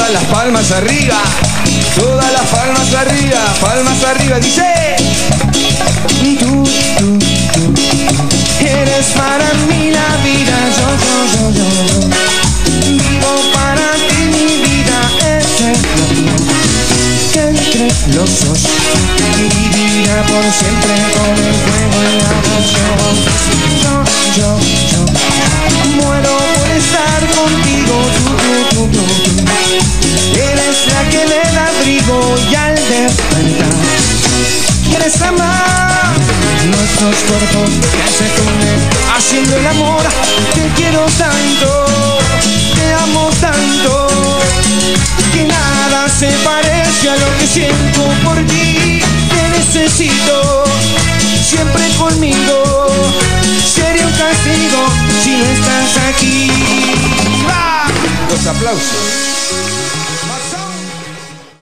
Todas las palmas arriba, todas las palmas arriba, dice. Tú eres para mí la vida, yo vivo para ti mi vida eterna. Que entre los dos vivirá por siempre con el fuego en la pasión. Yo muero por estar contigo, tú. Eres la que me da abrigo y al despertar quieres amar nuestros cuerpos que se funden haciendo el amor. Te quiero tanto, te amo tanto, que nada se parece a lo que siento por ti. Te necesito siempre conmigo. Sería un castigo si no estás aquí. ¡Ah! Los aplausos.